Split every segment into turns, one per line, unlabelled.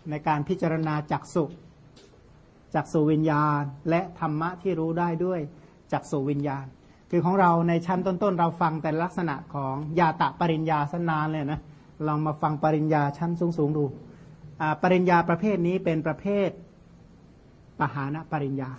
ในการพิจารณาจักษุวิญญาณและธรรมะที่รู้ได้ด้วยจักษุวิญญาณคือของเราในชั้นต้นๆเราฟังแต่ลักษณะของญาตะปริญญาสนานเลยนะลองมาฟังปริญญาชั้นสูงๆดูปริญญาประเภทนี้เป็นประเภทปหานปริญญา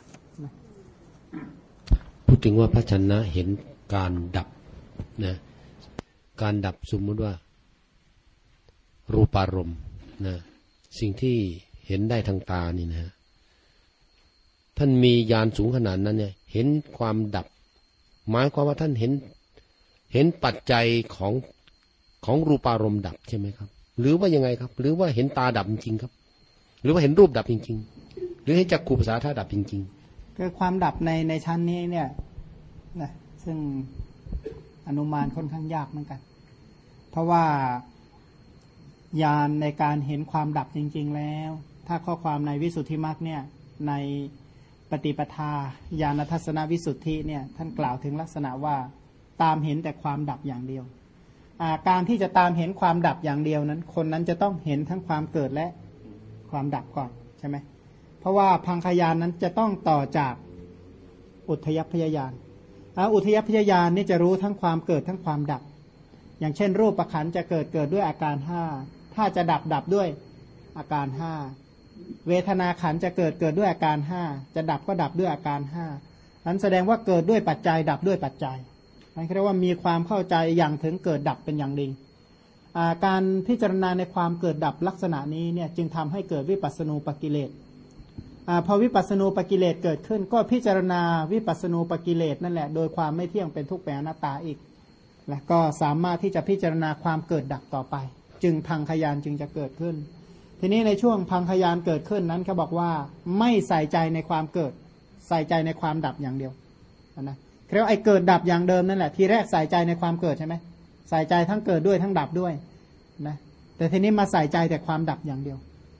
พูดถึงว่าพระชนะเห็นการดับนะการดับสมมุติว่ารูปารมณ์นะสิ่งที่เห็นได้ทางตานี่นะท่านมีญาณสูงขนาดนั้นเนี่ยเห็นความดับหมายความว่าท่านเห็นปัจจัยของรูปารมณ์ดับใช่ไหมครับหรือว่ายังไงครับหรือว่าเห็นตาดับจริงๆครับหรือว่าเห็นรูปดับจริงๆหรือเห็นจักขุประสาทดับจริงๆ
คือความดับในชั้นนี้เนี่ยนะซึ่งอนุมานค่อนข้างยากเหมือนกันเพราะว่าญาณในการเห็นความดับจริงๆแล้วถ้าข้อความในวิสุทธิมรรคเนี่ยในปฏิปทาญาณทัศนวิสุทธิเนี่ยท่านกล่าวถึงลักษณะว่าตามเห็นแต่ความดับอย่างเดียวการที่จะตามเห็นความดับอย่างเดียวนั้นคนนั้นจะต้องเห็นทั้งความเกิดและความดับก่อนใช่ไหมเพราะว่าพังคญาณนั้นจะต้องต่อจากอุทยพยญาณอุทยพยญาณนี่จะรู้ทั้งความเกิดทั้งความดับอย่างเช่นรูปประขันจะเกิดด้วยอาการ5ถ้าจะดับด้วยอาการ5เวทนาขันจะเกิดด้วยอาการ5จะดับก็ดับด้วยอาการ5นั้นแสดงว่าเกิดด้วยปัจจัยดับด้วยปัจจัยนั่นเรียกว่ามีความเข้าใจอย่างถึงเกิดดับเป็นอย่างดีการพิจารณาในความเกิดดับลักษณะนี้เนี่ยจึงทำให้เกิดวิปัสสนูปกิเลสพอวิปัสสนูปกิเลสเกิดขึ้นก็พิจารณาวิปัสสนูปกิเลสนั่นแหละโดยความไม่เที่ยงเป็นทุกข์เป็นอนัตตาอีกและก็สามารถที่จะพิจารณาความเกิดดับต่อไปจึงพังคญาณจึงจะเกิดขึ้นทีนี้ในช่วงพังคญาณเกิดขึ้นนั้นเขาบอกว่าไม่ใส่ใจในความเกิดใส่ใจในความดับอย่างเดียวนะเรียกว่าไอ้เกิดดับอย่างเดิมนั่นแหละทีแรกใส่ใจในความเกิดใช่ไหมใส่ใจทั้งเกิดด้วยทั้งดับด้วยนะแต่ทีนี้มาใส่ใจแต่ความดับอย่างเดียว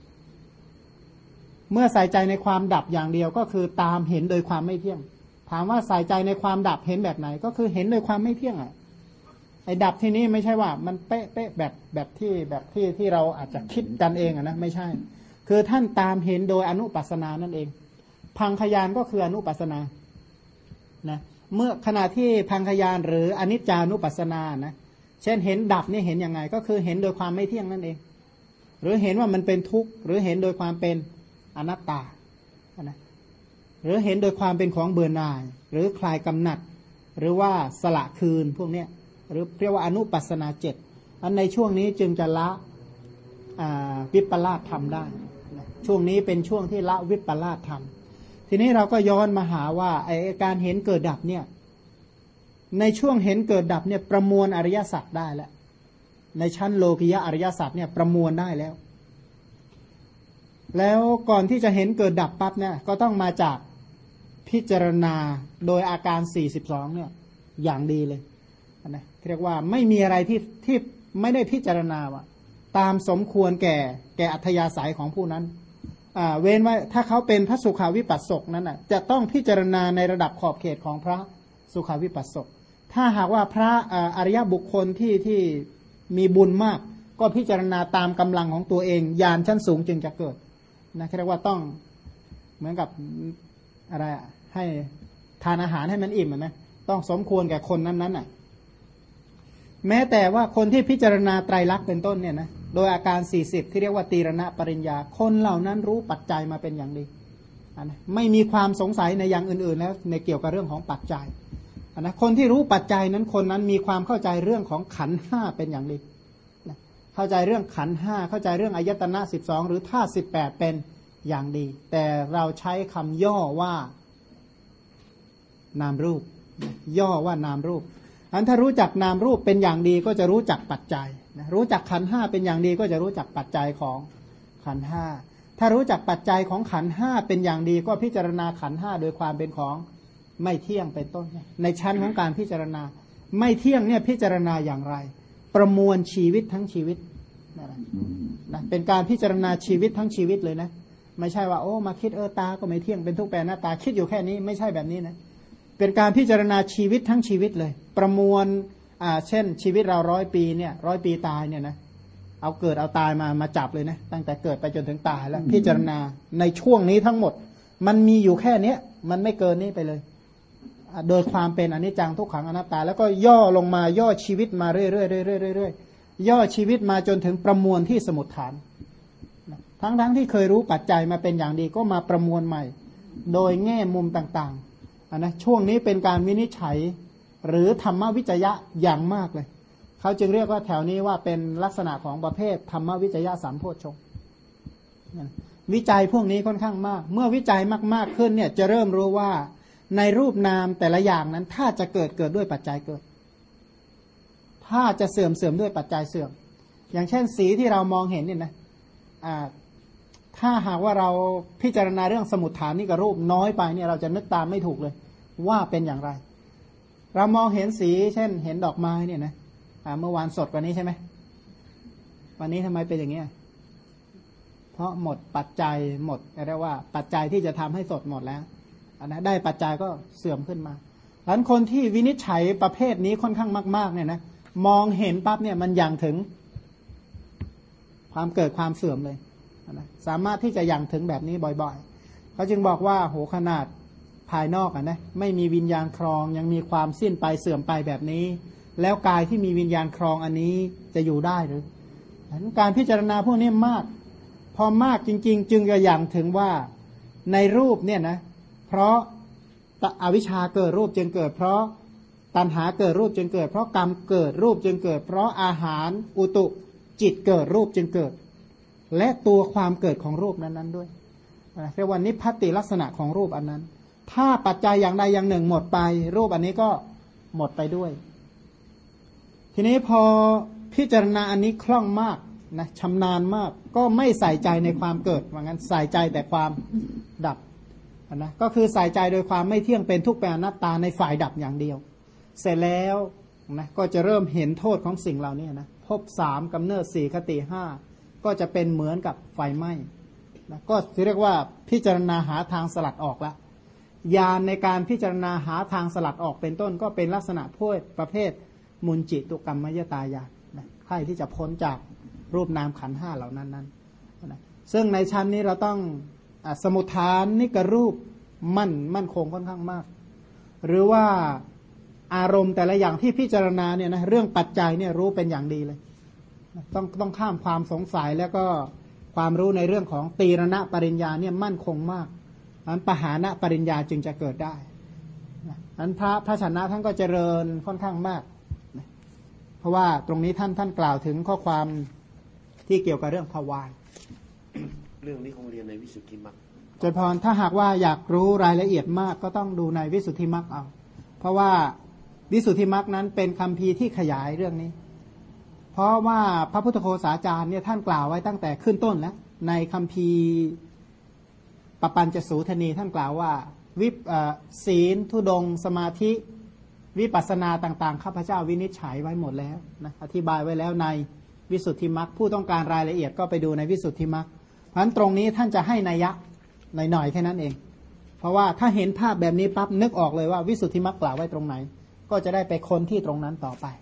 เมื่อใส่ใจในความดับอย่างเดียวก็คือตามเห็นโดยความไม่เที่ยงถามว่าใส่ใจในความดับเห็นแบบไหนก็คือเห็นโดยความไม่เที่ยงอ่ะไอ้ดับที่นี้ไม่ใช่ว่ามันเป๊ะแบบที่เราอาจจะคิดกันเองอ่ะนะไม่ใช่คือท่านตามเห็นโดยอนุปัสสนานั่นเองพังคญาณก็คืออนุปัสสนานะเมื่อขณะที่พังคญาณหรืออนิจจานุปัสสนานะเช่นเห็นดับนี่เห็นยังไงก็คือเห็นโดยความไม่เที่ยงนั่นเองหรือเห็นว่ามันเป็นทุกข์หรือเห็นโดยความเป็นอนัตตานะหรือเห็นโดยความเป็นของเบื่อหน่ายหรือคลายกำหนัดหรือว่าสละคืนพวกเนี้ยหรือเรียกว่าอนุปัสสนา7อันในช่วงนี้จึงจะละวิปลาสธรรมได้ช่วงนี้เป็นช่วงที่ละวิปลาสธรรมทีนี้เราก็ย้อนมาหาว่าไอ้การเห็นเกิดดับเนี่ยในช่วงเห็นเกิดดับเนี่ยประมวลอริยสัจได้แล้วในชั้นโลกิยะอริยสัจเนี่ยประมวลได้แล้วก่อนที่จะเห็นเกิดดับปั๊บเนี่ยก็ต้องมาจากพิจารณาโดยอาการ42เนี่ยอย่างดีเลยนะเรียกว่าไม่มีอะไรที่ไม่ได้พิจารณาว่าตามสมควรแก่อัธยาศัยของผู้นั้นเว้นว่าถ้าเขาเป็นพระสุขาวิปัสสกนั้นน่ะจะต้องพิจารณาในระดับขอบเขตของพระสุขาวิปัสสกถ้าหากว่าพระอริยบุคคลที่มีบุญมากก็พิจารณาตามกำลังของตัวเองญาณชั้นสูงจึงจะเกิดนะเรียกว่าต้องเหมือนกับอะไรให้ทานอาหารให้มันอิ่มนะต้องสมควรแก่คนนั้นน่ะแม้แต่ว่าคนที่พิจารณาไตรลักษณ์เป็นต้นเนี่ยนะโดยอาการ40ที่เรียกว่าตีรณปริญญาคนเหล่านั้นรู้ปัจจัยมาเป็นอย่างดีนะไม่มีความสงสัยในอย่างอื่นๆแล้วในเกี่ยวกับเรื่องของปัจจัยนะคนที่รู้ปัจจัยนั้นคนนั้นมีความเข้าใจเรื่องของขันธ์5เป็นอย่างดีนะเข้าใจเรื่องขันธ์5เข้าใจเรื่องอายตนะ12หรือธาตุ18เป็นอย่างดีแต่เราใช้คำย่อว่านามรูปย่อว่านามรูปอันถ้ารู้จักนามรูปเป็นอย่างดีก็จะรู้จักปัจจัยนะรู้จักขันธ์5เป็นอย่างดีก็จะรู้จักปัจจัยของขันธ์5ถ้ารู้จักปัจจัยของขันธ์5เป็นอย่างดีก็พิจารณาขันธ์5โดยความเป็นของไม่เที่ยงเป็นต้นในชั้นของการพิจารณาไม่เที่ยงเนี่ยพิจารณาอย่างไรประมวลชีวิตทั้งชีวิตนะเป็นการพิจารณาชีวิตทั้งชีวิตเลยนะไม่ใช่ว่าโอ้มาคิดตาก็ไม่เที่ยงเป็นทุกข์เป็นอนัตตาคิดอยู่แค่นี้ไม่ใช่แบบนี้นะเป็นการพิจารณาชีวิตทั้งชีวิตเลยประมวลเช่นชีวิตเรา100 ปีเนี่ย100 ปีตายเนี่ยนะเอาเกิดเอาตายมาจับเลยนะตั้งแต่เกิดไปจนถึงตายแล้วพิจารณาในช่วงนี้ทั้งหมดมันมีอยู่แค่เนี้ยมันไม่เกินนี้ไปเลยโดยความเป็นอนิจจังทุกขังอนัตตาแล้วก็ย่อลงมาย่อชีวิตมาเรื่อยๆเรื่อยๆย่อชีวิตมาจนถึงประมวลที่สมุฏฐานทั้งที่เคยรู้ปัจจัยมาเป็นอย่างดีก็มาประมวลใหม่โดยแง่มุมต่างๆนะช่วงนี้เป็นการวินิจฉัยหรือธรรมวิจยะอย่างมากเลยเขาจึงเรียกว่าแถวนี้ว่าเป็นลักษณะของประเภทธรรมวิจยะสามโพชฌงค์วิจัยพวกนี้ค่อนข้างมากเมื่อวิจัยมากๆขึ้นเนี่ยจะเริ่มรู้ว่าในรูปนามแต่ละอย่างนั้นถ้าจะเกิดด้วยปัจจัยเกิดถ้าจะเสื่อมด้วยปัจจัยเสื่อมอย่างเช่นสีที่เรามองเห็นเนี่ยนะถ้าหากว่าเราพิจารณาเรื่องสมุฏฐานนี่กับรูปน้อยไปเนี่ยเราจะนึกตามไม่ถูกเลยว่าเป็นอย่างไรเรามองเห็นสีเช่นเห็นดอกไม้เนี่ยนะเมื่อวานสดกว่านี้ใช่ไหมวันนี้ทำไมเป็นอย่างนี้เพราะหมดปัจจัยหมดเรียกว่าปัจจัยที่จะทำให้สดหมดแล้วนะได้ปัจจัยก็เสื่อมขึ้นมาดังนั้นคนที่วินิจฉัยประเภทนี้ค่อนข้างมากๆเนี่ยนะมองเห็นปั๊บเนี่ยมันยังถึงความเกิดความเสื่อมเลยนะสามารถที่จะยังถึงแบบนี้บ่อยๆเขาจึงบอกว่าโหขนาดภายนอกนะไม่มีวิญญาณครองยังมีความสิ้นไปเสื่อมไปแบบนี้แล้วกายที่มีวิญญาณครองอันนี้จะอยู่ได้หรือการพิจารณาพวกนี้มากพอมากจริงๆจึงจะยังถึงว่าในรูปเนี่ยนะเพราะอวิชชาเกิดรูปจึงเกิดเพราะตัณหาเกิดรูปจึงเกิดเพราะกรรมเกิดรูปจึงเกิดเพราะอาหารอุตุจิตเกิดรูปจึงเกิดและตัวความเกิดของรูปนั้นๆด้วยเรียกว่านิพพติลักษณะของรูปอันนั้นถ้าปัจจัยอย่างใดอย่างหนึ่งหมดไปรูปอันนี้ก็หมดไปด้วยทีนี้พอพิจารณาอันนี้คล่องมากนะชำนาญมากก็ไม่ใส่ใจในความเกิดว่างั้นใส่ใจแต่ความดับนะก็คือใส่ใจโดยความไม่เที่ยงเป็นทุกข์เป็นอนัตตาในฝ่ายดับอย่างเดียวเสร็จแล้วนะก็จะเริ่มเห็นโทษของสิ่งเหล่านี้นะภพ3กำเนิด4คติ5ก็จะเป็นเหมือนกับไฟไหม้นะก็เรียกว่าพิจารณาหาทางสลัดออกละญาณในการพิจารณาหาทางสลัดออกเป็นต้นก็เป็นลักษณะประเภทมุนจิตุกรรมยตายานนะใครที่จะพ้นจากรูปนามขันธ์5เหล่านั้นนะซึ่งในชั้นนี้เราต้องสมุทฐานนิกรูปมั่นคงค่อนข้างมากหรือว่าอารมณ์แต่ละอย่างที่พิจารณาเนี่ยนะเรื่องปัจจัยเนี่ยรู้เป็นอย่างดีเลยต้องข้ามความสงสัยแล้วก็ความรู้ในเรื่องของตีรณะปริญญาเนี่ยมั่นคงมากนั้นปหานะปริญญาจึงจะเกิดได้นั้นพระชนะท่านก็เจริญค่อนข้างมากเพราะว่าตรงนี้ท่านกล่าวถึงข้อความที่เกี่ยวกับเรื่องทวาร
เรื่องนี้คงเรียนในวิสุทธิมรรค
จนพรถ้าหากว่าอยากรู้รายละเอียดมากก็ต้องดูในวิสุทธิมรรคเอาเพราะว่าวิสุทธิมรรคนั้นเป็นคัมภีร์ที่ขยายเรื่องนี้เพราะว่าพระพุทธโฆษาจารย์เนี่ยท่านกล่าวไว้ตั้งแต่ขึ้นต้นแล้วในคัมภีร์ปปัญจสูทนีท่านกล่าวว่าศีลธุดงค์สมาธิวิปัสสนาต่างๆข้าพเจ้าวินิจฉัยไว้หมดแล้วนะอธิบายไว้แล้วในวิสุทธิมรรคผู้ต้องการรายละเอียดก็ไปดูในวิสุทธิมรรคเพราะฉะนั้นตรงนี้ท่านจะให้นัยยะหน่อยๆแค่นั้นเองเพราะว่าถ้าเห็นภาพแบบนี้ปั๊บนึกออกเลยว่าวิสุทธิมรรคกล่าวไว้ตรงไหนก็จะได้ไปค้นที่ตรงนั้นต่อไป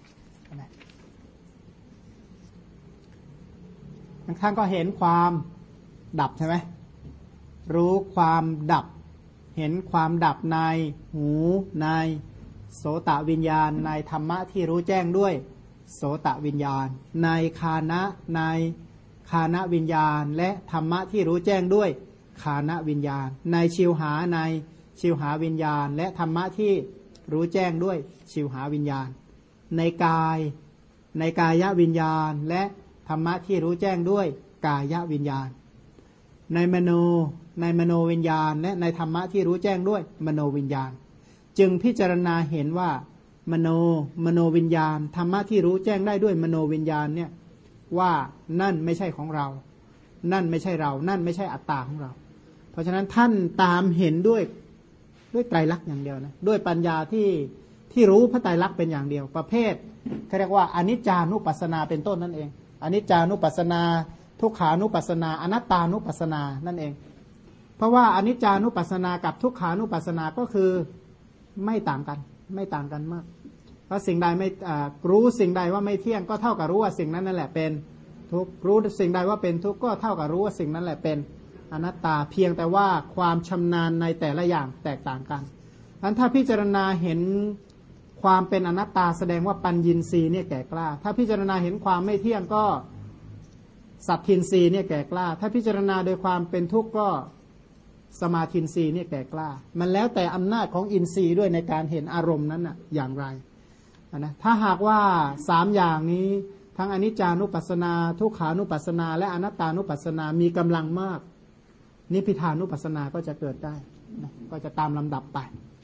ท่านก็เห็นความดับใช่ไหมรู้ความดับเห็นความดับในหูในโสตวิญญาณในธรรมะที่รู้แจ้งด้วยโสตวิญญาณในฆานะในฆานะวิญญาณและธรรมะที่รู้แจ้งด้วยฆานะวิญญาณในชิวหาในชิวหาวิญญาณและธรรมะที่รู้แจ้งด้วยชิวหาวิญญาณในกายในกายวิญญาณและธรรมะที่รู้แจ้งด้วยกายวิญญาณในมโนวิญญาณและในธรรมะที่รู้แจ้งด้วยมโนวิญญาณจึงพิจารณาเห็นว่ามโนวิญญาณธรรมะที่รู้แจ้งได้ด้วยมโนวิญญาณเนี่ยว่านั่นไม่ใช่ของเรานั่นไม่ใช่เรานั่นไม่ใช่อัตตาของเราเพราะฉะนั้นท่านตามเห็นด้วยไตรลักษณ์อย่างเดียวนะด้วยปัญญาที่รู้พระไตรลักษณ์เป็นอย่างเดียวประเภทเขาเรียกว่าอนิจจานุปัสสนาเป็นต้นนั่นเองอนิจจานุปัสสนาทุกขานุปัสสนาอนัตตานุปัสสนานั่นเองเพราะว่าอนิจจานุปัสสนากับทุกขานุปัสสนาก็คือไม่ต่างกันมากเพราะสิ่งใดไม่รู้สิ่งใดว่าไม่เที่ยงก็เท่ากับรู้ว่าสิ่งนั้นนั่นแหละเป็นทุกข์รู้สิ่งใดว่าเป็นทุกข์ก็เท่ากับรู้ว่าสิ่งนั้นแหละเป็นอนัตตาเพียงแต่ว่าความชำนาญในแต่ละอย่างแตกต่างกันงั้นถ้าพิจารณาเห็นความเป็นอนัตตาแสดงว่าปัญญินทรีย์เนี่ยแก่กล้าถ้าพิจารณาเห็นความไม่เที่ยงก็สัตทินทรีย์เนี่ยแก่กล้าถ้าพิจารณาโดยความเป็นทุกข์ก็สมาธินทรีย์เนี่ยแก่กล้ามันแล้วแต่อำนาจของอินทรีย์ด้วยในการเห็นอารมณ์นั้นน่ะอย่างไรนะถ้าหากว่า3อย่างนี้ทั้งอนิจจานุปัสสนาทุกขานุปัสสนาและอนัตตานุปัสสนามีกำลังมากนิพพิทานุปัสสนาก็จะเกิดได้นะก็จะตามลำดับไป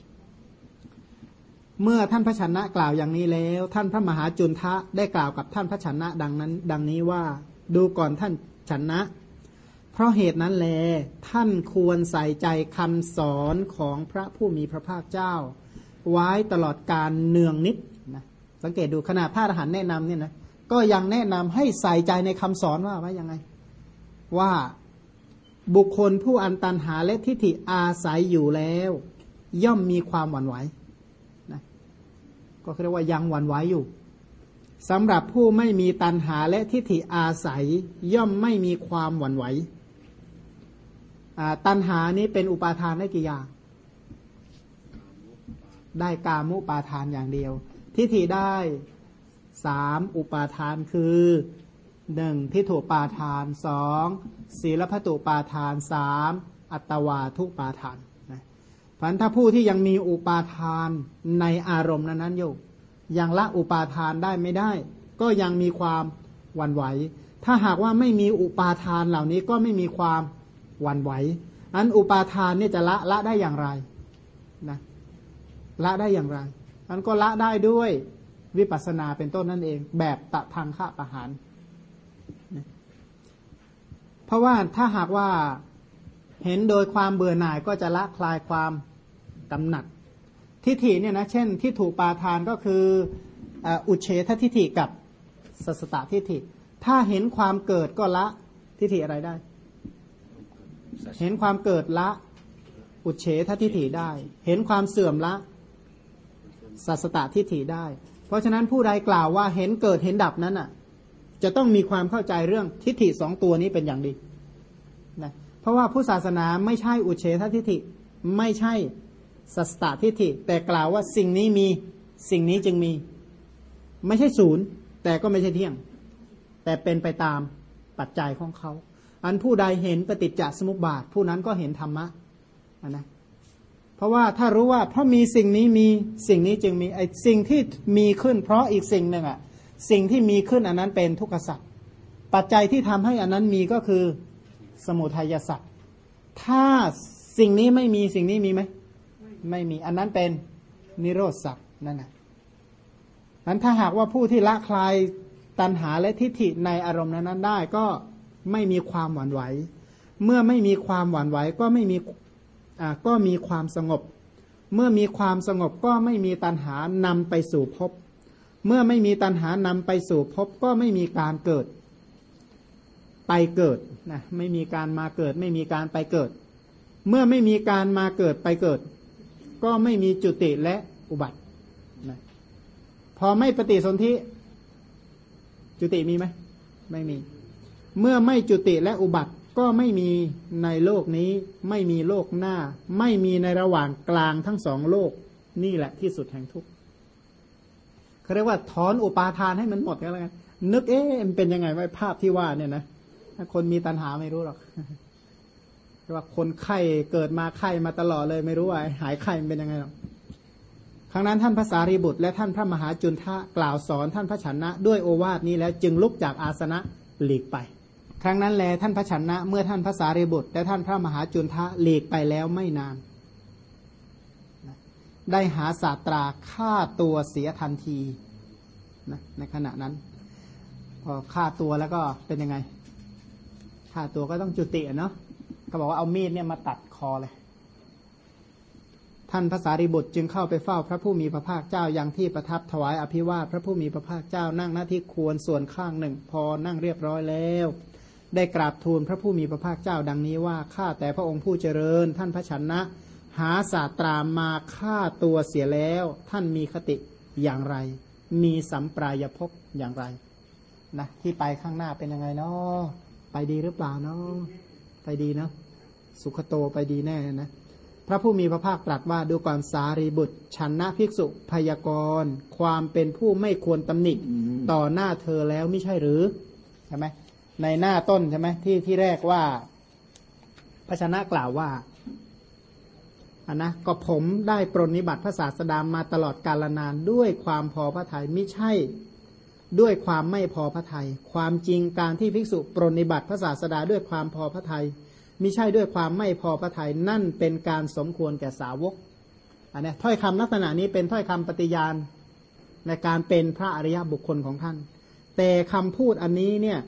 เมื่อท่านพระชนะกล่าวอย่างนี้แล้วท่านพระมหาจุนทะได้กล่าวกับท่านพระชนะดังนี้ว่าดูก่อนท่านชนะเพราะเหตุนั้นแลท่านควรใส่ใจคำสอนของพระผู้มีพระภาคเจ้าไว้ตลอดการเนืองนิดนะสังเกตดูขณะพระอรหันต์แนะนำเนี่ยนะก็ยังแนะนำให้ใส่ใจในคำสอนว่ายังไงว่าบุคคลผู้อันตันหาและทิฏฐิอาศัยอยู่แล้วย่อมมีความหวั่นไหวนะก็เรียกว่ายังหวั่นไหวอยู่สำหรับผู้ไม่มีตันหาและทิฏฐิอาศัยย่อมไม่มีความหวั่นไหวตันหานี้เป็นอุปาทานได้กี่อย่างได้กามุปาทานอย่างเดียวทิฏฐิได้3อุปาทานคือ1ทิฏฐุปาทาน2ศีลพัตตุปาทาน3อัตตวาทุปาทานนะเพราะฉะนั้นถ้าผู้ที่ยังมีอุปาทานในอารมณ์นั้นอยู่ยังละอุปาทานได้ไม่ได้ก็ยังมีความหวั่นไหวถ้าหากว่าไม่มีอุปาทานเหล่านี้ก็ไม่มีความหวั่นไหวอันอุปาทานเนี่ยจะละได้อย่างไรนะละได้อย่างไรอันก็ละได้ด้วยวิปัสสนาเป็นต้นนั่นเองแบบตะทังคะปะหารนะเพราะว่าถ้าหากว่าเห็นโดยความเบื่อหน่ายก็จะละคลายความกำหนัดทิฏฐิเนี่ยนะเช่นทิฏฐุปาทานก็คืออุเฉททิฏฐิกับสัสสตทิฏฐิถ้าเห็นความเกิดก็ละทิฏฐิอะไรได้เห็นความเกิดละอุเฉททิฏฐิได้เห็นความเสื่อมละสัสสตทิฏฐิได้เพราะฉะนั้นผู้ใดกล่าวว่าเห็นเกิดเห็นดับนั้นอ่ะจะต้องมีความเข้าใจเรื่องทิฏฐิ2ตัวนี้เป็นอย่างดีนะเพราะว่าผู้ศาสนาไม่ใช่อุเฉททิฏฐิไม่ใช่สัสตทิฏฐิแต่กล่าวว่าสิ่งนี้มีสิ่งนี้จึงมีไม่ใช่ศูนย์แต่ก็ไม่ใช่เที่ยงแต่เป็นไปตามปัจจัยของเขาอันผู้ใดเห็นปฏิจจสมุปบาทผู้นั้นก็เห็นธรรมะนะเพราะว่าถ้ารู้ว่าเพราะมีสิ่งนี้มีสิ่งนี้จึงมีไอ้สิ่งที่มีขึ้นเพราะอีกสิ่งหนึ่งอ่ะสิ่งที่มีขึ้นอันนั้นเป็นทุกขสัจปัจจัยที่ทำให้อันนั้นมีก็คือสมุทัยสัจถ้าสิ่งนี้ไม่มีสิ่งนี้มีไหมไม่มีอันนั้นเป็นนิโรธสัจนั่นนะนั้นถ้าหากว่าผู้ที่ละคลายตัณหาและทิฏฐิในอารมณ์นั้นได้ก็ไม่มีความหวั่นไหวเมื่อไม่มีความหวั่นไหวก็มีความสงบเมื่อมีความสงบก็ไม่มีตัณหานำไปสู่ภพเมื่อไม่มีตัณหานำไปสู่ภพก็ไม่มีการเกิดไปเกิดนะไม่มีการมาเกิดไม่มีการไปเกิดเมื่อไม่มีการมาเกิดไปเกิดก็ไม่มีจุติและอุบัตินะพอไม่ปฏิสนธิจุติมีไหมไม่มีเมื่อไม่จุติและอุบัติก็ไม่มีในโลกนี้ไม่มีโลกหน้าไม่มีในระหว่างกลางทั้งสองโลกนี่แหละที่สุดแห่งทุกข์เขาเรียกว่าถอนอุปาทานให้มันหมดกันแล้วกันนึกมันเป็นยังไงว่าภาพที่ว่าเนี่ยนะถ้าคนมีตัณหาไม่รู้หรอกว่าคนไข้เกิดมาไข้มาตลอดเลยไม่รู้ว่าหายไข้มันเป็นยังไงหรอกครั้งนั้นท่านพระสารีบุตรและท่านพระมหาจุนทะกล่าวสอนท่านพระชนะด้วยโอวาทนี้แล้วจึงลุกจากอาสนะหลีกไปครั้งนั้นแลท่านพระชนะเมื่อท่านพระสารีบุตรและท่านพระมหาจุนทะหลีกไปแล้วไม่นานได้หาศาสตราฆ่าตัวเสียทันทีนะในขณะนั้นพอฆ่าตัวแล้วก็เป็นยังไงฆ่าตัวก็ต้องจุติเนาะก็บอกว่าเอามีดเนี่ยมาตัดคอเลยท่านพระสารีบุตรจึงเข้าไปเฝ้าพระผู้มีพระภาคเจ้ายังที่ประทับถวายอภิวาทพระผู้มีพระภาคเจ้านั่งหน้าที่ควรส่วนข้างหนึ่งพอนั่งเรียบร้อยแล้วได้กราบทูลพระผู้มีพระภาคเจ้าดังนี้ว่าข้าแต่พระองค์ผู้เจริญท่านพระชนะหาศาสตรามาฆ่าตัวเสียแล้วท่านมีคติอย่างไรมีสัมปรายภพอย่างไรนะที่ไปข้างหน้าเป็นยังไงเนาะไปดีหรือเปล่าเนาะไปดีเนาะสุขโตไปดีแน่นะพระผู้มีพระภาคตรัสว่าดูก่อนสารีบุตรฉันนะภิกษุพยากรณ์ความเป็นผู้ไม่ควรตำหนิต่อหน้าเธอแล้วไม่ใช่หรือใช่ไหมในหน้าต้นใช่ไหมที่แรกว่าพระชนะกล่าวว่านะก็ผมได้ปรนนิบัติพระศาสดามาตลอดกาลนานด้วยความพอพระทัยไม่ใช่ด้วยความไม่พอพระทัยความจริงการที่ภิกษุปรนนิบัติพระศาสดาด้วยความพอพระทัยมิใช่ด้วยความไม่พอพระทัยนั่นเป็นการสมควรแก่สาวกอันนี้ถ้อยคำลักษณะนี้เป็นถ้อยคำปฏิญาณในการเป็นพระอริยบุคคลของท่านแต่คำพูดอันนี้เนี่ย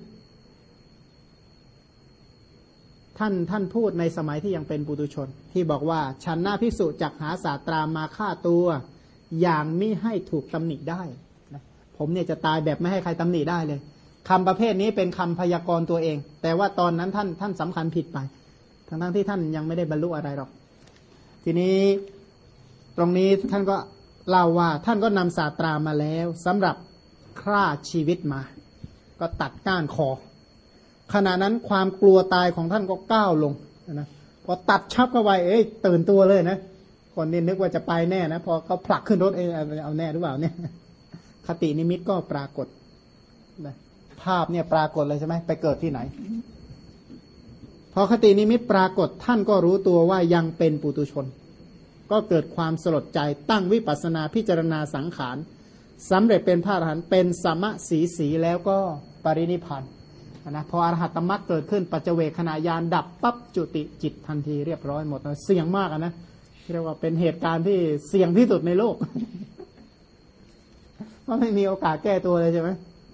ท่านพูดในสมัยที่ยังเป็นปุถุชนที่บอกว่าฉันหน้าภิกษุจักหาศาสตรามาฆ่าตัวอย่างมิให้ถูกตำหนิได้นะผมเนี่ยจะตายแบบไม่ให้ใครตำหนิได้เลยคำประเภทนี้เป็นคำพยากรณ์ตัวเองแต่ว่าตอนนั้นท่านสำคัญผิดไปทั้งที่ท่านยังไม่ได้บรรลุอะไรหรอกทีนี้ตรงนี้ท่านก็เล่าว่าท่านก็นำศาสตรามาแล้วสำหรับฆ่าชีวิตมาก็ตัดก้านคอขณะนั้นความกลัวตายของท่านก็ก้าวลงนะพอตัดชับเข้าไปตื่นตัวเลยนะคนนี้นึกว่าจะไปแน่นะพอเขาผลักขึ้นรถเอาแน่หรือเปล่าเนี่ยคตินิมิตก็ปรากฏนะภาพเนี่ยปรากฏเลยใช่ไหมไปเกิดที่ไหนพอคตินิมิตปรากฏท่านก็รู้ตัวว่ายังเป็นปุถุชนก็เกิดความสลดใจตั้งวิปัสสนาพิจารณาสังขารสำเร็จเป็นพระอรหันต์เป็นสัมมสีแล้วก็ปรินิพพานนะพออรหัตตมรรคเกิดขึ้นปัจเจเวคขณะญาณดับปั๊บจุติจิตทันทีเรียบร้อยหมดเสี่ยงมากนะเรียกว่าเป็นเหตุการณ์ที่เสี่ยงที่สุดในโลกเพราะไม่มีโอกาสแก้ตัวเลยใช่ไหม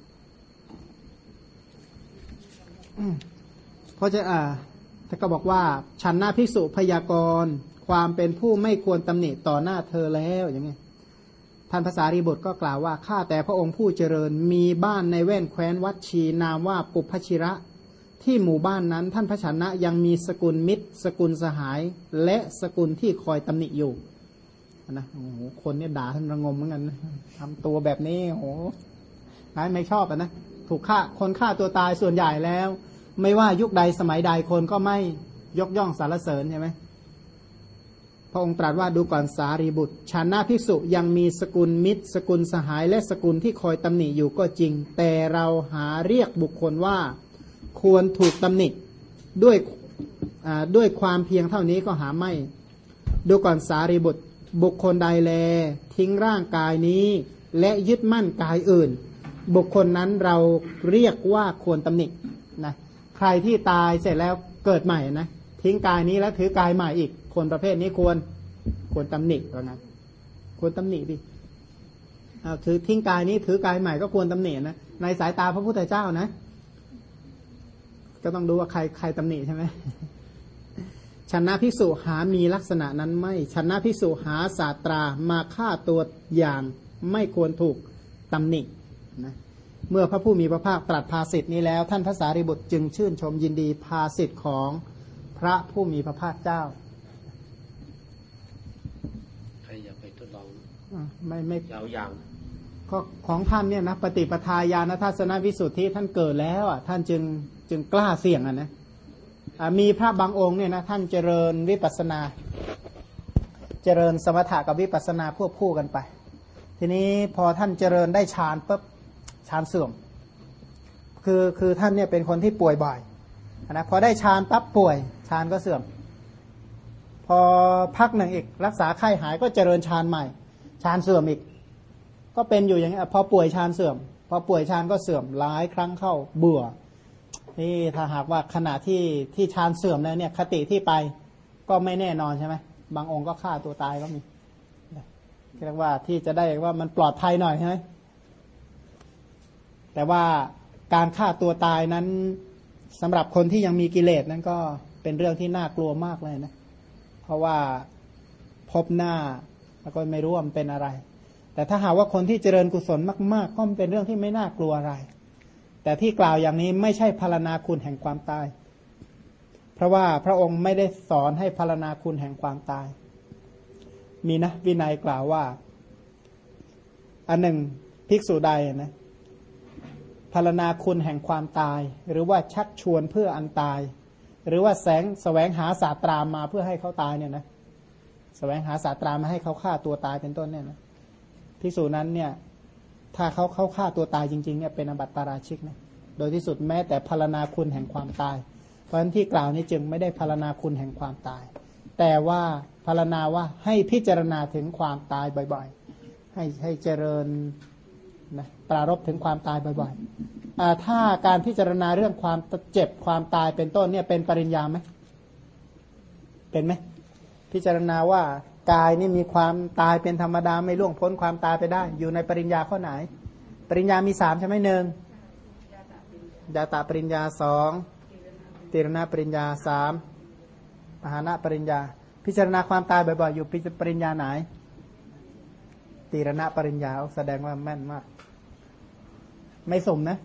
เพราะจะท่านก็บอกว่าฉันหน้าภิกษุพยากรณ์ความเป็นผู้ไม่ควรตำหนิต่อหน้าเธอแล้วอย่างนี้ท่านภาษารีบุตรก็กล่าวว่าข้าแต่พระองค์ผู้เจริญมีบ้านในแว่นแคว้นวัดชีนามว่าปุพพชิระที่หมู่บ้านนั้นท่านพระชนะยังมีสกุลมิตรสกุลสหายและสกุลที่คอยตำหนิอยู่นะโอ้โหคนเนี่ยด่าท่านระงมเหมือนกันทำตัวแบบนี้โอ้โหไม่ชอบนะถูกฆ่าคนฆ่าตัวตายส่วนใหญ่แล้วไม่ว่ายุคใดสมัยใดคนก็ไม่ยกย่องสรรเสริญใช่ไหมพระองค์ตรัสว่าดูก่อนสารีบุตรฉันหน้าภิกษุยังมีสกุลมิตรสกุลสหายและสกุลที่คอยตำหนิอยู่ก็จริงแต่เราหาเรียกบุคคลว่าควรถูกตำหนิด้วยความเพียงเท่านี้ก็หาไม่ดูก่อนสารีบุตรบุคคลใดแลทิ้งร่างกายนี้และยึดมั่นกายอื่นบุคคลนั้นเราเรียกว่าควรตำหนินะใครที่ตายเสร็จแล้วเกิดใหม่นะทิ้งกายนี้แล้วถือกายใหม่อีกคนประเภทนี้ควรตำหนิว่างั้นควรตำหนิดิถือทิ้งกายนี้ถือกายใหม่ก็ควรตำหนินะในสายตาพระพุทธเจ้านะก็ต้องดูว่าใครตำหนิใช่ไหมฉันนะภิกษุหามีลักษณะนั้นไม่ฉันนะภิกษุหาศาสตรามาฆ่าตัวอย่างไม่ควรถูกตำหนินะเมื่อพระผู้มีพระภาคตรัสภาษิตนี้แล้วท่านพระสารีบุตรจึงชื่นชมยินดีภาษิตของพระผู้มีพระภาคเจ้า
ใครอยากไปทดลอง
ไม่
ยาวอย่าง
ก็ของท่านเนี่ยนะปฏิปทาญาณทัศนวิสุทธิท่านเกิดแล้วท่านจึงกล้าเสี่ยงนะมีพระบางองค์เนี่ยนะท่านเจริญวิปัสสนาเจริญสมถะกับวิปัสสนาควบคู่กันไปทีนี้พอท่านเจริญได้ฌานปุ๊บฌานเสื่อมคือท่านเนี่ยเป็นคนที่ป่วยบ่อยนะพอได้ฌานปั๊บป่วยฌานก็เสื่อมพอพักหนึ่งอีกรักษาไข้หายก็เจริญฌานใหม่ฌานเสื่อมอีกก็เป็นอยู่อย่างนี้พอป่วยฌานเสื่อมพอป่วยฌานก็เสื่อมหลายครั้งเข้าเบื่อนี่ถ้าหากว่าขณะที่ฌานเสื่อมแล้วเนี่ยคติที่ไปก็ไม่แน่นอนใช่ไหมบางองค์ก็ฆ่าตัวตายก็มีเรียกว่าที่จะได้ว่ามันปลอดภัยหน่อยใช่ไหมแต่ว่าการฆ่าตัวตายนั้นสำหรับคนที่ยังมีกิเลสนั้นก็เป็นเรื่องที่น่ากลัวมากเลยนะเพราะว่าพบหน้าแล้วก็ไม่รู้ว่ามันเป็นอะไรแต่ถ้าหากว่าคนที่เจริญกุศลมากๆก็เป็นเรื่องที่ไม่น่ากลัวอะไรแต่ที่กล่าวอย่างนี้ไม่ใช่พรรณนาคุณแห่งความตายเพราะว่าพระองค์ไม่ได้สอนให้พรรณนาคุณแห่งความตายมีนะวินัยกล่าวว่าอันหนึ่งภิกษุใดนะพรรณนาคุณแห่งความตายหรือว่าชักชวนเพื่ออันตายหรือว่าแสวงหาศาสตรามาเพื่อให้เขาตายเนี่ยนะแสวงหาศาสตรามาให้เขาฆ่าตัวตายเป็นต้นเนี่ยนะภิกษุนั้นเนี่ยถ้าเขาฆ่าตัวตายจริงๆเนี่ยเป็นอาบัติปาราชิกนะโดยที่สุดแม้แต่พรรณนาคุณแห่งความตายเพราะฉะนั้นที่กล่าวนี้จึงไม่ได้พรรณนาคุณแห่งความตายแต่ว่าพรรณนาว่าให้พิจารณาถึงความตายบ่อยๆให้เจริญนะปรารภถึงความตายบ่อยๆถ้าการพิจารณาเรื่องความเจ็บความตายเป็นต้นเนี่ยเป็นปริญญาไหมเป็นไหมพิจารณาว่ากายนี่มีความตายเป็นธรรมดาไม่ล่วงพ้นความตายไปได้อยู่ในปริญญาข้อไหนปริญญามี3ใช่ไหม1ยาตาปริญญา2ตีรณปริญญา3ปหานะปริญญาพิจารณาความตายบ่อยๆอยู่ปริญญาไหนตีรณปริญญาแสดงว่าแม่นมากไม่สมนะ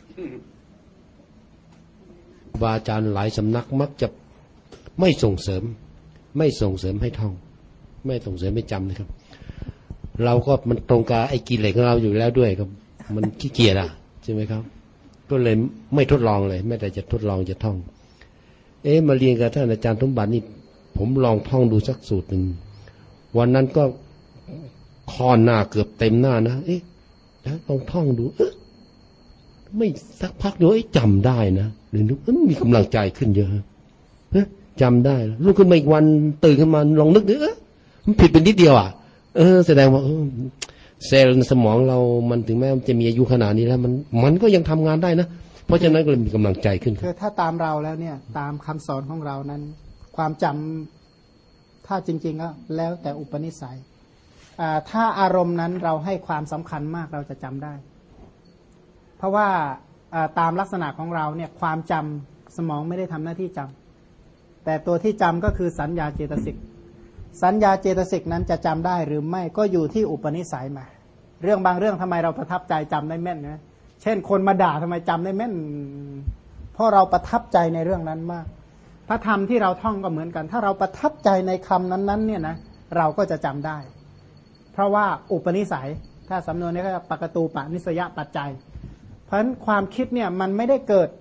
บาอาจารย์หลายสำนักมักจะไม่ส่งเสริมให้ท่องไม่ส่งเสริมให้จำนะครับเราก็มันตรงกับไอ้กิเลสของเราอยู่แล้วด้วยครับมันขี้เกียจใช่ไหมครับก็เลยไม่ทดลองเลยแม้แต่จะทดลองจะท่องมาเรียนกับท่านอาจารย์สมบัตินี่ผมลองท่องดูสักสูตรหนึ่งวันนั้นก็คอหน้าเกือบเต็มหน้านะลองท่องดูไม่สักพักเดียวจำได้นะเดี๋ยวนึกมีกำลังใจขึ้นเยอะจำได้ลุกขึ้นมาอีกวันตื่นขึ้นมาลองนึกมันผิดเป็นนิดเดียวแสดงว่าเซลล์สมองเรามันถึงแม้มันจะมีอายุขนาดนี้แล้วมันก็ยังทำงานได้นะเพราะฉะนั้นก็เลยมีกำลังใจขึ้น
คือถ้าตามเราแล้วเนี่ยตามคำสอนของเรานั้นความจำถ้าจริงๆก็แล้วแต่อุปนิสัยถ้าอารมณ์นั้นเราให้ความสำคัญมากเราจะจำได้เพราะว่าตามลักษณะของเราเนี่ยความจำสมองไม่ได้ทำหน้าที่จำแต่ตัวที่จำก็คือสัญญาเจตสิกสัญญาเจตสิกนั้นจะจำได้หรือไม่ก็อยู่ที่อุปนิสัยมาเรื่องบางเรื่องทำไมเราประทับใจจำได้แม่นนะเช่นคนมาด่าทำไมจำได้แม่นเพราะเราประทับใจในเรื่องนั้นมากพระธรรมที่เราท่องก็เหมือนกันถ้าเราประทับใจในคำนั้นๆเนี่ยนะเราก็จะจำได้เพราะว่าอุปนิสัยถ้าสำนวนนี้ก็ปกตูปนิสยปัจจัยเพราะฉะนั้นความคิดเนี่ยมันไม่ได้เกิด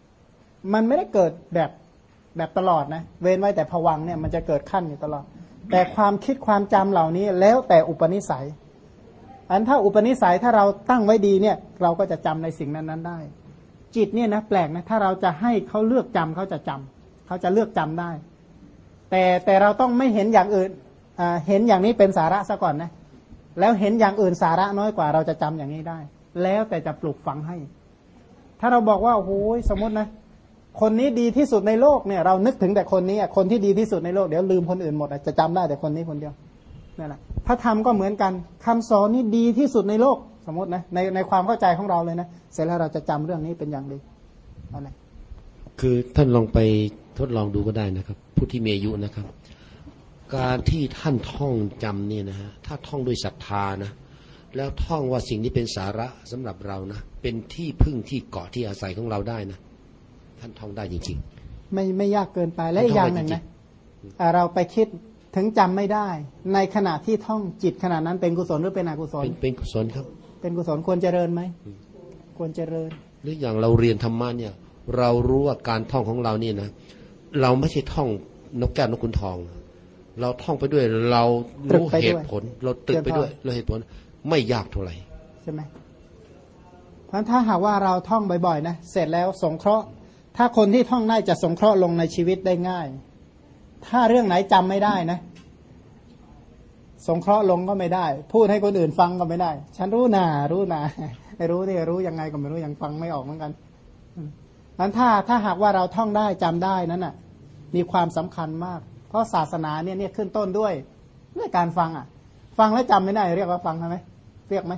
แบบตลอดนะเว้นไว้แต่ภวังค์เนี่ยมันจะเกิดขั้นอยู่ตลอดแต่ความคิดความจำเหล่านี้แล้วแต่อุปนิสัยถ้าอุปนิสัยถ้าเราตั้งไว้ดีเนี่ยเราก็จะจำในสิ่งนั้นๆได้จิตเนี่ยนะแปลกนะถ้าเราจะให้เขาเลือกจำเขาจะจำเขาจะเลือกจำได้แต่เราต้องไม่เห็นอย่างอื่นเห็นอย่างนี้เป็นสาระซะก่อนนะแล้วเห็นอย่างอื่นสาระน้อยกว่าเราจะจำอย่างนี้ได้แล้วแต่จะปลูกฝังให้ถ้าเราบอกว่าโอ้โหสมมตินะคนนี้ดีที่สุดในโลกเนี่ยเรานึกถึงแต่คนนี้คนที่ดีที่สุดในโลกเดี๋ยวลืมคนอื่นหมดจะจำได้แต่คนนี้คนเดียวนั่นแหละพระธรรมก็เหมือนกันคำสอนนี่ดีที่สุดในโลกสมมตินะในความเข้าใจของเราเลยนะเสร็จแล้วเราจะจำเรื่องนี้เป็นอย่างดีนั่นแหละ
คือท่านลองไปทดลองดูก็ได้นะครับผู้ที่มีอายุนะครับการที่ท่านท่องจำเนี่ยนะฮะถ้าท่องด้วยศรัทธานะแล้วท่องว่าสิ่งนี้เป็นสาระสำหรับเรานะเป็นที่พึ่งที่เกาะที่อาศัยของเราได้นะท่านท่องได้จริง
ๆไม่ยากเกินไปและอีกอย่างหนึ่งนะเราไปคิดถึงจำไม่ได้ในขณะที่ท่องจิตขณะนั้นเป็นกุศลหรือเป็นอกุศล
เป็นกุศลครับ
เป็นกุศลควรเจริญไหมควรเจริญ
หรืออย่างเราเรียนธรรมะเนี่ยเรารู้ว่าการท่องของเราเนี่ยนะเราไม่ใช่ท่องนกแก้วนกขุนทองเราท่องไปด้วยเรารู้เหตุผลเราตึกไปด้วยเราเหตุผลไม่ยากเท่าไหร่
ใช่ไหมเพราะถ้าหากว่าเราท่องบ่อยๆนะเสร็จแล้วสงเคราะห์ถ้าคนที่ท่องได้จะสงเคราะห์ลงในชีวิตได้ง่ายถ้าเรื่องไหนจำไม่ได้นะสงเคราะห์ลงก็ไม่ได้พูดให้คนอื่นฟังก็ไม่ได้ฉันรู้ไม่รู้ที่รู้ยังไงก็ไม่รู้ยังฟังไม่ออกเหมือนกันนั้นถ้าหากว่าเราท่องได้จำได้นั้นน่ะมีความสำคัญมากเพราะศาสนาเนี่ยขึ้นต้นด้วยการฟังฟังแล้วจำไม่ได้เรียกว่าฟังไหมเรียกไหม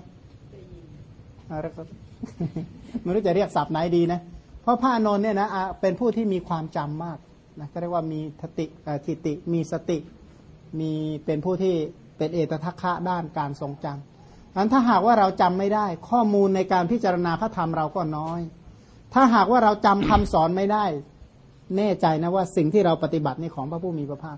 ไม่รู้จะเรียกศัพท์ไหนดีนะเพราะพระอานนท์เนี่ยนะเป็นผู้ที่มีความจำมากนะก็เรียกว่ามีทิฏฐิมีสติมีเป็นผู้ที่เป็นเอตทัคคะด้านการทรงจำนั้นถ้าหากว่าเราจำไม่ได้ข้อมูลในการพิจารณาพระธรรมเราก็น้อยถ้าหากว่าเราจำคำสอนไม่ได้แน่ใจนะว่าสิ่งที่เราปฏิบัตินี่ของพระผู้มีพระภาค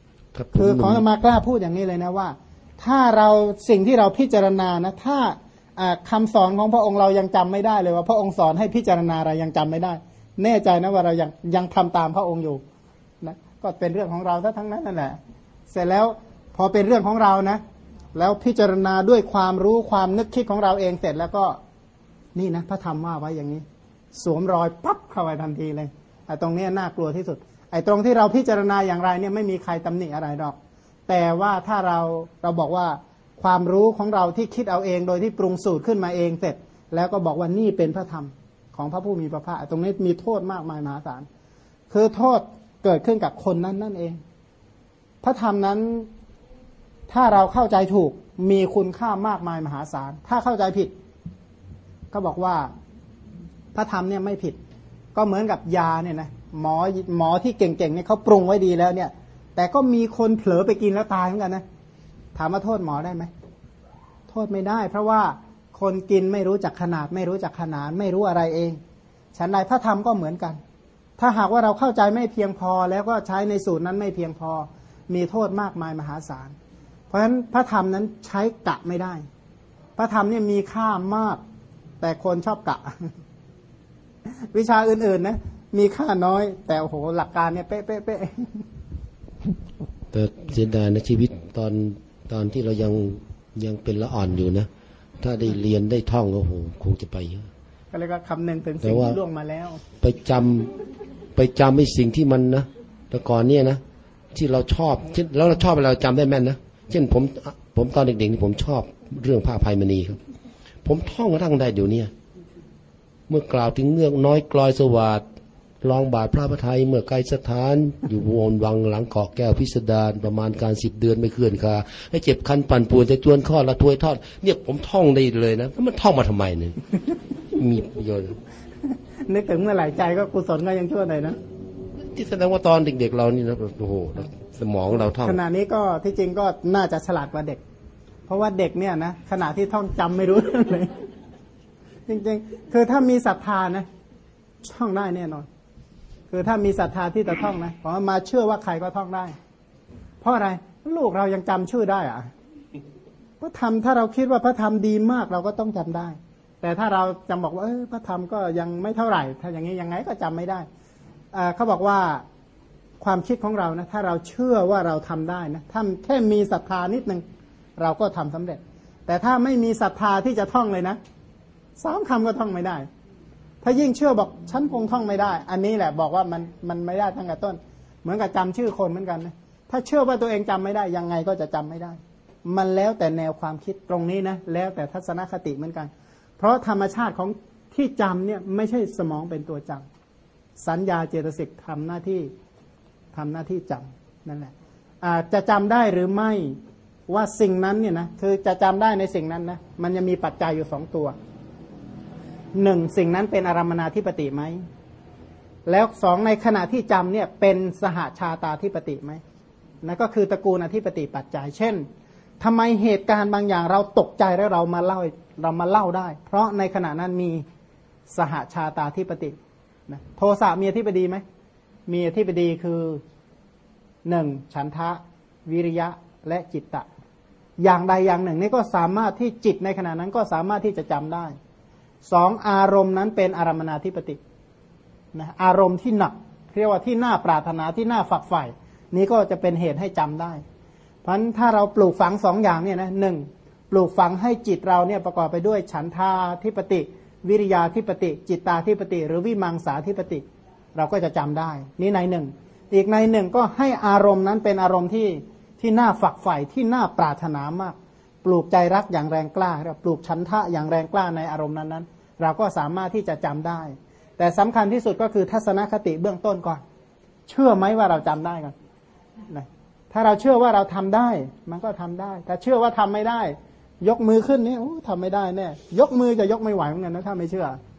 คือของมากล้าพูดอย่างนี้เลยนะว่าถ้าเราสิ่งที่เราพิจารณานะถ้าคำสอนของพระองค์เรายังจำไม่ได้เลยว่าพระองค์สอนให้พิจารณาอะไรยังจำไม่ได้แน่ใจนะว่าเรายังทำตามพระองค์อยู่นะก็เป็นเรื่องของเราทั้งนั้นนั่นแหละเสร็จแล้วพอเป็นเรื่องของเรานะแล้วพิจารณาด้วยความรู้ความนึกคิดของเราเองเสร็จแล้วก็นี่นะพระธรรมว่าไว้อย่างนี้สวมรอยปั๊บเข้าไปทันทีเลยตรงนี้น่ากลัวที่สุดตรงที่เราพิจารณาอย่างไรเนี่ยไม่มีใครตำหนิอะไรหรอกแต่ว่าถ้าเราบอกว่าความรู้ของเราที่คิดเอาเองโดยที่ปรุงสูตรขึ้นมาเองเสร็จแล้วก็บอกว่านี่เป็นพระธรรมของพระผู้มีพระภาคตรงนี้มีโทษมากมายมหาศาลคือโทษเกิดขึ้นกับคนนั้นนั่นเองพระธรรมนั้นถ้าเราเข้าใจถูกมีคุณค่ามากมายมหาศาลถ้าเข้าใจผิดก็บอกว่าพระธรรมเนี่ยไม่ผิดก็เหมือนกับยาเนี่ยนะหมอที่เก่งๆเนี่ยเขาปรุงไว้ดีแล้วเนี่ยแต่ก็มีคนเผลอไปกินแล้วตายเหมือนกันนะถามว่าโทษหมอได้ไหมโทษไม่ได้เพราะว่าคนกินไม่รู้จักขนาดไม่รู้จักขนาดไม่รู้อะไรเองฉันใดพระธรรมก็เหมือนกันถ้าหากว่าเราเข้าใจไม่เพียงพอแล้วก็ใช้ในสูตรนั้นไม่เพียงพอมีโทษมากมายมหาศาลเพราะฉะนั้นพระธรรมนั้นใช้กะไม่ได้พระธรรมเนี่ยมีค่ามากแต่คนชอบกะ วิชาอื่นๆนะมีค่าน้อยแต่โอ้โหหลักการเนี่ยเป๊ะ
แต่เสียดายนะชีวิตตอนที่เรายังเป็นละอ่อนอยู่นะถ้าได้เรียนได้ท่องโอ้โหคงจะไปเยอะ
ก็เลยก็คำนึงถึงสิ่งที่ล่วงมาแล้ว
ไปจำไอ้สิ่งที่มันนะแต่ก่อนเนี่ยนะที่เราชอบแล้วเราชอบเราจำได้แม่นนะเช่นผมตอนเด็กๆนี่ผมชอบเรื่องพระอภัยมณีครับผมท่องกระทั่งได้เดี๋ยวนี้เมื่อกล่าวถึงเรื่องน้อยกลอยสวัสดิ์ลองบาทพระพทัยเมื่อไกลสถานอยู่วนวังหลังเกาะแก้วพิสดารประมาณการ10 เดือนไม่เคลื่อนคาให้เจ็บคันปั่นป่วนจะจวนข้อละถวยทอดเนี่ยผมท่องได้เลยนะมันท่องมาทำไมเนี่ยมีประโยชน์
นึกถึงเมื่อไหร่ใจก็กุศลก็ยังชั่วหน่อยนะ
ที่แสดงว่าตอนเด็กๆเรานี่นะโอ้โหสมองเราท่อง
ขณะนี้ก็ที่จริงก็น่าจะฉลาดกว่าเด็กเพราะว่าเด็กเนี่ยนะขณะที่ท่องจำไม่รู้เรื่องเลยจริงๆคือถ้ามีศรัทธานะท่องได้แน่นอนคือถ้ามีศรัทธาที่จะท่องนะผมมาเชื่อว่าใครก็ท่องได้เพราะอะไรลูกเรายังจำชื่อได้อะพระธรรมถ้าเราคิดว่าพระธรรมดีมากเราก็ต้องจำได้แต่ถ้าเราจำบอกว่าพระธรรมก็ยังไม่เท่าไหร่ถ้าอย่างนี้ยังไงก็จำไม่ได้เขาบอกว่าความคิดของเรานะถ้าเราเชื่อว่าเราทำได้นะถ้าแค่มีศรัทธานิดนึงเราก็ทำสำเร็จแต่ถ้าไม่มีศรัทธาที่จะท่องเลยนะ3 คำก็ท่องไม่ได้ถ้ายิ่งเชื่อบอกฉันคงท่องไม่ได้อันนี้แหละบอกว่ามันไม่ได้ตั้งแต่ต้นเหมือนกับจำชื่อคนเหมือนกันนะถ้าเชื่อว่าตัวเองจำไม่ได้ยังไงก็จะจำไม่ได้มันแล้วแต่แนวความคิดตรงนี้นะแล้วแต่ทัศนคติเหมือนกันเพราะธรรมชาติของที่จำเนี่ยไม่ใช่สมองเป็นตัวจำสัญญาเจตสิกทำหน้าที่จำนั่นแหละจะจำได้หรือไม่ว่าสิ่งนั้นเนี่ยนะคือจะจำได้ในสิ่งนั้นนะมันจะมีปัจจัยอยู่2 ตัว1สิ่งนั้นเป็นอารมณาธิปติไหมแล้ว2ในขณะที่จำเนี่ยเป็นสหชาตาธิปติไหมนั่นก็คือตระกูลอธิปติปัจจัยเช่นทำไมเหตุการณ์บางอย่างเราตกใจแล้วเรามาเล่าได้เพราะในขณะนั้นมีสหชาตาธิปตินะโทสะมีอธิปดีไหมมีอธิปดีคือ1ฉันทะวิริยะและจิตตะอย่างใดอย่างหนึ่งนี่ก็สามารถที่จิตในขณะนั้นก็สามารถที่จะจำได้2อารมณ์นั้นเป็นอารมณาธิปตินะอารมณ์ที่หนักเรียกว่าที่น่าปรารถนาที่น่าฝักใฝ่นี้ก็จะเป็นเหตุให้จำได้เพราะฉะนั้นถ้าเราปลูกฝัง2อย่างเนี่ยนะ1ปลูกฝังให้จิตเราเนี่ยประกอบไปด้วยฉันทาธิปติวิริยาธิปติจิตตาธิปติหรือวิมังสาธิปติเราก็จะจำได้นี่ใน1อีกใน1ก็ให้อารมณ์นั้นเป็นอารมณ์ที่น่าฝักใฝ่ที่น่าปรารถนามากปลูกใจรักอย่างแรงกล้าปลูกฉันทะอย่างแรงกล้าในอารมณ์นั้นเราก็สามารถที่จะจำได้แต่สำคัญที่สุดก็คือทัศนคติเบื้องต้นก่อนเชื่อไหมว่าเราจำได้ก่อนนะถ้าเราเชื่อว่าเราทำได้มันก็ทำได้แต่เชื่อว่าทำไม่ได้ยกมือขึ้นนี่ทำไม่ได้แน่ยกมือจะยกไม่ไหวเหมือนกันนะถ้าไม่เชื่อ